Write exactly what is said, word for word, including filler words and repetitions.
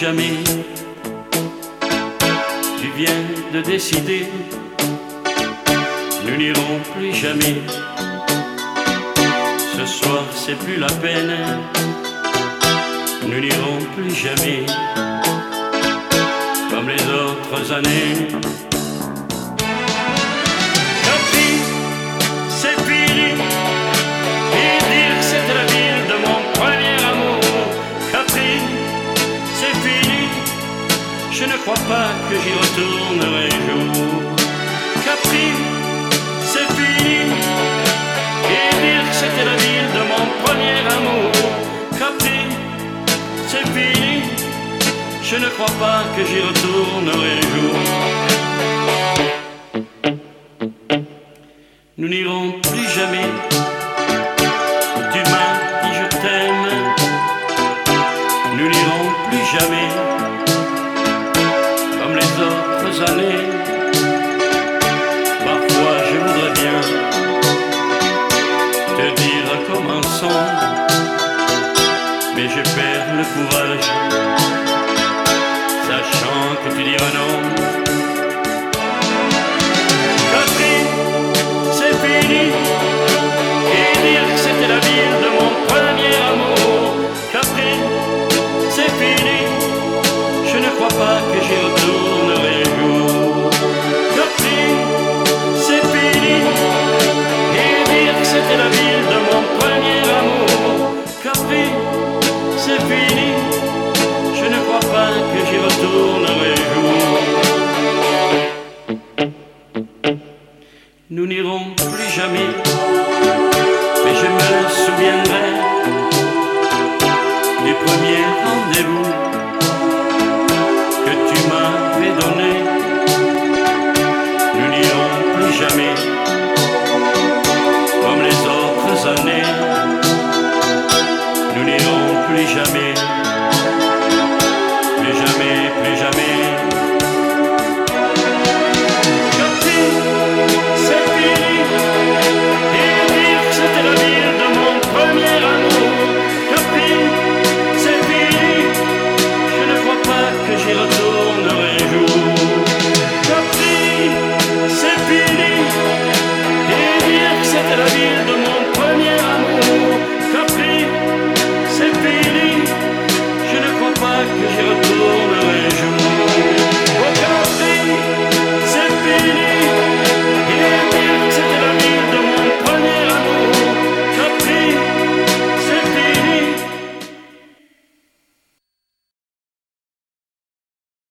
jamais. Tu viens de décider, nous n'irons plus jamais. Ce soir c'est plus la peine, nous n'irons plus jamais. Comme les autres années. Capri, c'est fini. Et dire que c'était la ville de mon premier amour. Capri, c'est fini. Je ne crois pas que j'y retournerai un jour. Capri, c'est fini. Et dire que c'était la ville de mon premier amour. Capri, c'est fini. Je ne crois pas que j'y retournerai un jour. Nous n'irons plus jamais. Tu m'as dit je t'aime. Nous n'irons plus jamais. Comme les autres années. Parfois je voudrais bien te dire commençons, mais je perds le courage, sachant que tu diras non. Capri, c'est fini. Et dire que c'était la ville de mon premier amour. Capri, c'est fini. Je ne crois pas que j'y retournerai un jour. Capri, c'est fini. Et dire que c'était la ville de mon premier amour. Capri, c'est fini. Je ne crois pas que j'y retournerai un jour. Nous n'irons plus jamais, mais je me souviendrai du premier rendez-vous que tu m'avais donné. Nous n'irons plus jamais, comme les autres années. Nous n'irons plus jamais.